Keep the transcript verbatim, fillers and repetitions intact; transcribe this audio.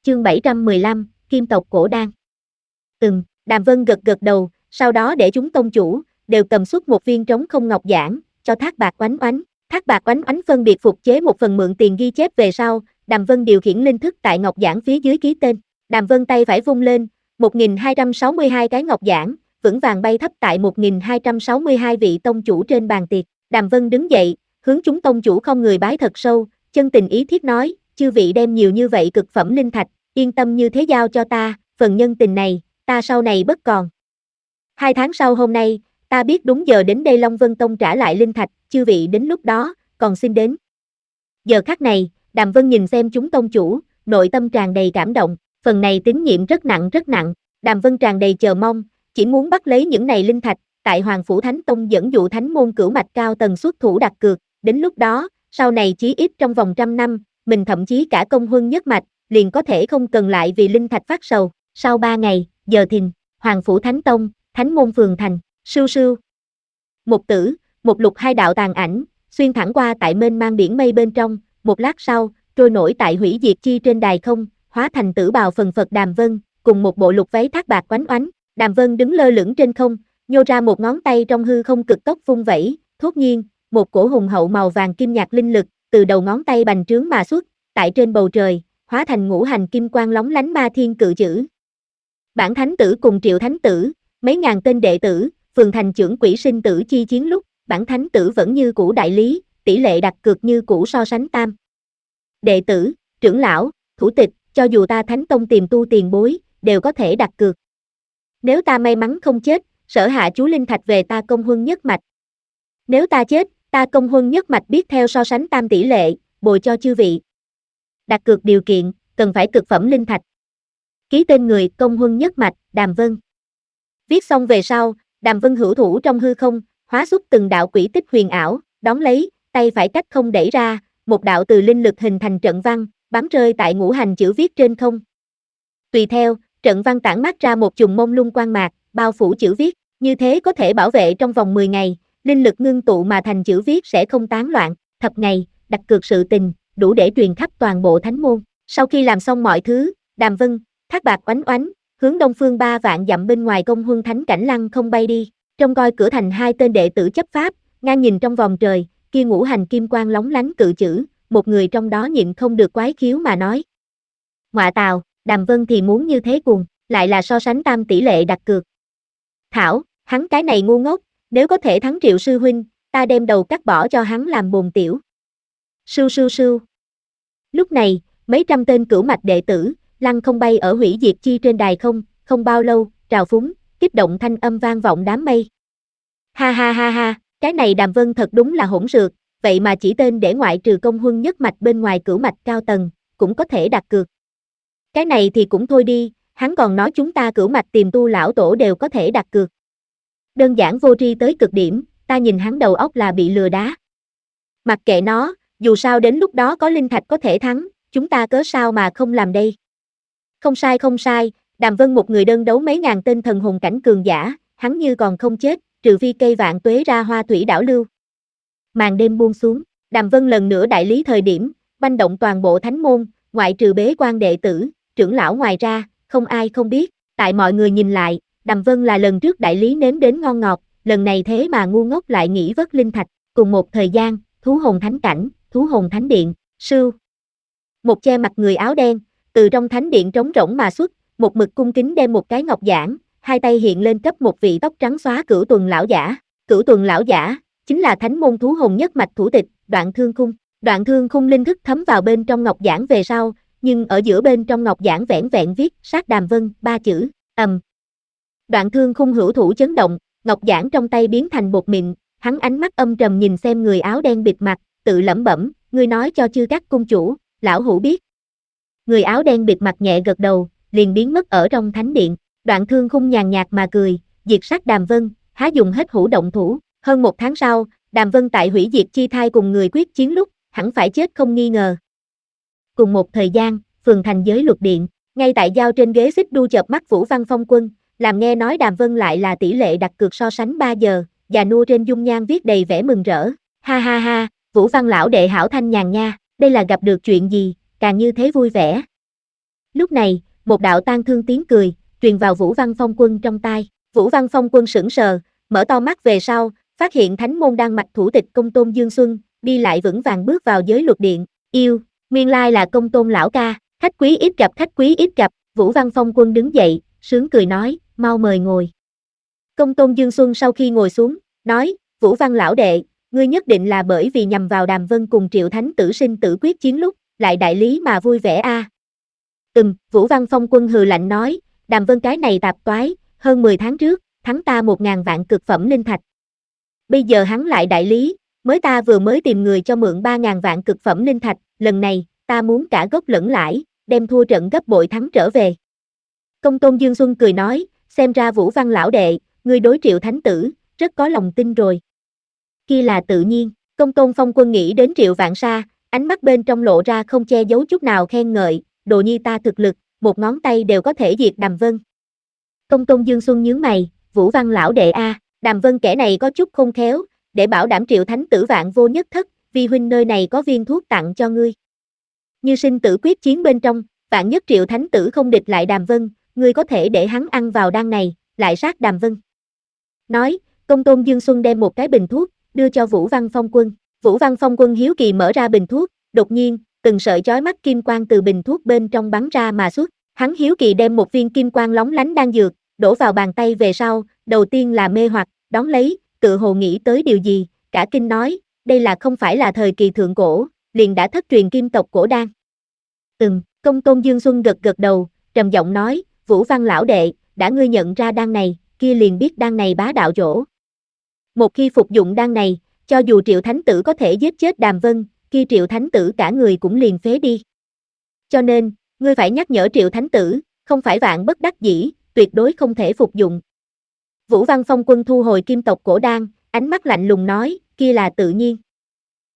Chương bảy trăm mười lăm, Kim tộc cổ đan. Ừm, Đàm Vân gật gật đầu, sau đó để chúng tông chủ, đều cầm xuất một viên trống không ngọc giản, cho Thác Bạc Oánh Oánh. Thác Bạc Oánh Oánh phân biệt phục chế một phần mượn tiền ghi chép về sau, Đàm Vân điều khiển linh thức tại ngọc giản phía dưới ký tên. Đàm Vân tay phải vung lên, một nghìn hai trăm sáu mươi hai cái ngọc giản, vững vàng bay thấp tại một nghìn hai trăm sáu mươi hai vị tông chủ trên bàn tiệc. Đàm Vân đứng dậy, hướng chúng tông chủ không người bái thật sâu, chân tình ý thiết nói, chư vị đem nhiều như vậy cực phẩm linh thạch, yên tâm như thế giao cho ta, phần nhân tình này, ta sau này bất còn. Hai tháng sau hôm nay, ta biết đúng giờ đến đây Long Vân Tông trả lại linh thạch, chư vị đến lúc đó, còn xin đến. Giờ khắc này, Đàm Vân nhìn xem chúng tông chủ, nội tâm tràn đầy cảm động, phần này tín nhiệm rất nặng rất nặng, Đàm Vân tràn đầy chờ mong, chỉ muốn bắt lấy những này linh thạch, tại Hoàng Phủ Thánh Tông dẫn dụ thánh môn cửu mạch cao tầng xuất thủ đặt cược, đến lúc đó, sau này chí ít trong vòng trăm năm, mình thậm chí cả công huân nhất mạch, liền có thể không cần lại vì linh thạch phát sầu. Sau ba ngày, giờ thìn, Hoàng Phủ Thánh Tông, Thánh môn phường thành, sưu sưu. Một tử, một lục hai đạo tàn ảnh, xuyên thẳng qua tại mênh mang biển mây bên trong, một lát sau, trôi nổi tại hủy diệt chi trên đài không, hóa thành tử bào phần phật Đàm Vân, cùng một bộ lục váy thác bạc oánh oánh. Đàm Vân đứng lơ lửng trên không, nhô ra một ngón tay trong hư không cực tốc vung vẩy, thốt nhiên, một cổ hùng hậu màu vàng kim nhạt linh lực, từ đầu ngón tay bành trướng mà xuất, tại trên bầu trời, hóa thành ngũ hành kim quang lóng lánh ma thiên cự chữ. Bản thánh tử cùng triệu thánh tử, mấy ngàn tên đệ tử, phường thành trưởng quỹ sinh tử chi chiến lúc, bản thánh tử vẫn như cũ đại lý, tỷ lệ đặt cược như cũ so sánh tam. Đệ tử, trưởng lão, thủ tịch, cho dù ta thánh tông tìm tu tiền bối, đều có thể đặt cược. Nếu ta may mắn không chết, sở hạ chú linh thạch về ta công huân nhất mạch. Nếu ta chết, ta công huân nhất mạch biết theo so sánh tam tỷ lệ, bồi cho chư vị. Đặt cược điều kiện, cần phải cực phẩm linh thạch. Ký tên người công huân nhất mạch, Đàm Vân. Viết xong về sau, Đàm Vân hữu thủ trong hư không, hóa xuất từng đạo quỷ tích huyền ảo, đón lấy, tay phải cách không đẩy ra, một đạo từ linh lực hình thành trận văn, bám rơi tại ngũ hành chữ viết trên không. Tùy theo, trận văn tản mát ra một chùm mông lung quang mạc, bao phủ chữ viết, như thế có thể bảo vệ trong vòng mười ngày, linh lực ngưng tụ mà thành chữ viết sẽ không tán loạn, thập ngày, đặt cược sự tình, đủ để truyền khắp toàn bộ thánh môn. Sau khi làm xong mọi thứ, Đàm Vân, Thác Bạc Oánh Oánh, hướng đông phương ba vạn dặm bên ngoài công huân thánh cảnh lăng không bay đi, trông coi cửa thành hai tên đệ tử chấp pháp, ngang nhìn trong vòng trời, kia ngũ hành kim quang lóng lánh cự chữ, một người trong đó nhịn không được quái khiếu mà nói. Ngoạ tào, Đàm Vân thì muốn như thế cuồng, lại là so sánh tam tỷ lệ đặt cược. Thảo, hắn cái này ngu ngốc, nếu có thể thắng Triệu sư huynh, ta đem đầu cắt bỏ cho hắn làm bồn tiểu. Sưu sưu sưu. Lúc này, mấy trăm tên cửu mạch đệ tử, lăng không bay ở hủy diệt chi trên đài không, không bao lâu, trào phúng, kích động thanh âm vang vọng đám mây. Ha ha ha ha, cái này Đàm Vân thật đúng là hỗn xược, vậy mà chỉ tên để ngoại trừ công huân nhất mạch bên ngoài cửu mạch cao tầng, cũng có thể đặt cược. Cái này thì cũng thôi đi, hắn còn nói chúng ta cửu mạch tìm tu lão tổ đều có thể đặt cược. Đơn giản vô tri tới cực điểm, ta nhìn hắn đầu óc là bị lừa đá. Mặc kệ nó, dù sao đến lúc đó có linh thạch có thể thắng, chúng ta cớ sao mà không làm đây. Không sai không sai, Đàm Vân một người đơn đấu mấy ngàn tên thần hồn cảnh cường giả, hắn như còn không chết, trừ phi cây vạn tuế ra hoa thủy đảo lưu. Màn đêm buông xuống, Đàm Vân lần nữa đại lý thời điểm, banh động toàn bộ thánh môn, ngoại trừ bế quan đệ tử, trưởng lão ngoài ra, không ai không biết, tại mọi người nhìn lại, Đàm Vân là lần trước đại lý nếm đến ngon ngọt, lần này thế mà ngu ngốc lại nghĩ vất linh thạch, cùng một thời gian, thú hồn thánh cảnh, thú hồn thánh điện, sưu. Một che mặt người áo đen, từ trong thánh điện trống rỗng mà xuất, một mực cung kính đem một cái ngọc giản, hai tay hiện lên cấp một vị tóc trắng xóa cửu tuần lão giả, cửu tuần lão giả, chính là thánh môn thú hồn nhất mạch thủ tịch, Đoạn Thương Khung. Đoạn Thương Khung linh thức thấm vào bên trong ngọc giản về sau, nhưng ở giữa bên trong ngọc giản vẻn vẹn viết sát Đàm Vân ba chữ, ầm. Đoạn Thương Khung hữu thủ chấn động, ngọc giản trong tay biến thành bột mịn, hắn ánh mắt âm trầm nhìn xem người áo đen bịt mặt, tự lẩm bẩm, ngươi nói cho chư các cung chủ, lão hủ biết. Người áo đen bịt mặt nhẹ gật đầu, liền biến mất ở trong thánh điện. Đoạn Thương Khung nhàn nhạt mà cười, diệt sát Đàm Vân, há dùng hết hữu động thủ. Hơn một tháng sau, Đàm Vân tại hủy diệt chi thai cùng người quyết chiến lúc, hẳn phải chết không nghi ngờ. Cùng một thời gian, phường thành giới luật điện, ngay tại giao trên ghế xích đu chợp mắt Vũ Văn Phong Quân, làm nghe nói Đàm Vân lại là tỷ lệ đặt cược so sánh ba giờ, già nua trên dung nhan viết đầy vẻ mừng rỡ. Ha ha ha, Vũ Văn lão đệ hảo thanh nhàn nha, đây là gặp được chuyện gì, càng như thế vui vẻ. Lúc này, một đạo tang thương tiếng cười, truyền vào Vũ Văn Phong Quân trong tai. Vũ Văn Phong Quân sững sờ, mở to mắt về sau, phát hiện thánh môn đang mặc thủ tịch Công Tôn Dương Xuân, đi lại vững vàng bước vào giới luật điện. Yêu, nguyên lai là Công Tôn lão ca, khách quý ít gặp, khách quý ít gặp. Vũ Văn Phong Quân đứng dậy, sướng cười nói, mau mời ngồi. Công Tôn Dương Xuân sau khi ngồi xuống, nói, Vũ Văn lão đệ, ngươi nhất định là bởi vì nhằm vào Đàm Vân cùng Triệu Thánh Tử sinh tử quyết chiến lúc, lại đại lý mà vui vẻ a. À. Ừm, Vũ Văn Phong Quân hừ lạnh nói, Đàm Vân cái này tạp toái, hơn mười tháng trước, thắng ta một ngàn vạn cực phẩm linh thạch. Bây giờ hắn lại đại lý, mới ta vừa mới tìm người cho mượn ba ngàn vạn cực phẩm linh thạch, lần này, ta muốn cả gốc lẫn lãi, đem thua trận gấp bội thắng trở về. Công Tôn Dương Xuân cười nói, xem ra Vũ Văn lão đệ, ngươi đối Triệu Thánh Tử, rất có lòng tin rồi. Kia là tự nhiên, Công Tôn Phong Quân nghĩ đến Triệu Vạn Sa, ánh mắt bên trong lộ ra không che giấu chút nào khen ngợi, đồ nhi ta thực lực, một ngón tay đều có thể diệt Đàm Vân. Công Tôn Dương Xuân nhướng mày, Vũ Văn lão đệ a, à, Đàm Vân kẻ này có chút khôn khéo, để bảo đảm Triệu Thánh Tử vạn vô nhất thất, vi huynh nơi này có viên thuốc tặng cho ngươi. Như sinh tử quyết chiến bên trong, vạn nhất Triệu Thánh Tử không địch lại Đàm Vân, ngươi có thể để hắn ăn vào đan này, lại sát Đàm Vân. Nói, Công Tôn Dương Xuân đem một cái bình thuốc, đưa cho Vũ Văn Phong Quân. Vũ Văn Phong Quân hiếu kỳ mở ra bình thuốc, đột nhiên, từng sợi chói mắt kim quang từ bình thuốc bên trong bắn ra mà xuất. Hắn hiếu kỳ đem một viên kim quang lóng lánh đan dược, đổ vào bàn tay về sau, đầu tiên là mê hoặc, đón lấy, tự hồ nghĩ tới điều gì, cả kinh nói, đây là không phải là thời kỳ thượng cổ, liền đã thất truyền kim tộc cổ đan. Ừm, Công Tôn Dương Xuân gật gật đầu, trầm giọng nói, Vũ Văn lão đệ, đã ngươi nhận ra đan này, kia liền biết đan này bá đạo chỗ. Một khi phục dụng đan này, cho dù Triệu Thánh Tử có thể giết chết Đàm Vân, kia Triệu Thánh Tử cả người cũng liền phế đi. Cho nên, ngươi phải nhắc nhở Triệu Thánh Tử, không phải vạn bất đắc dĩ, tuyệt đối không thể phục dụng. Vũ Văn Phong Quân thu hồi kim tộc cổ đan, ánh mắt lạnh lùng nói, kia là tự nhiên.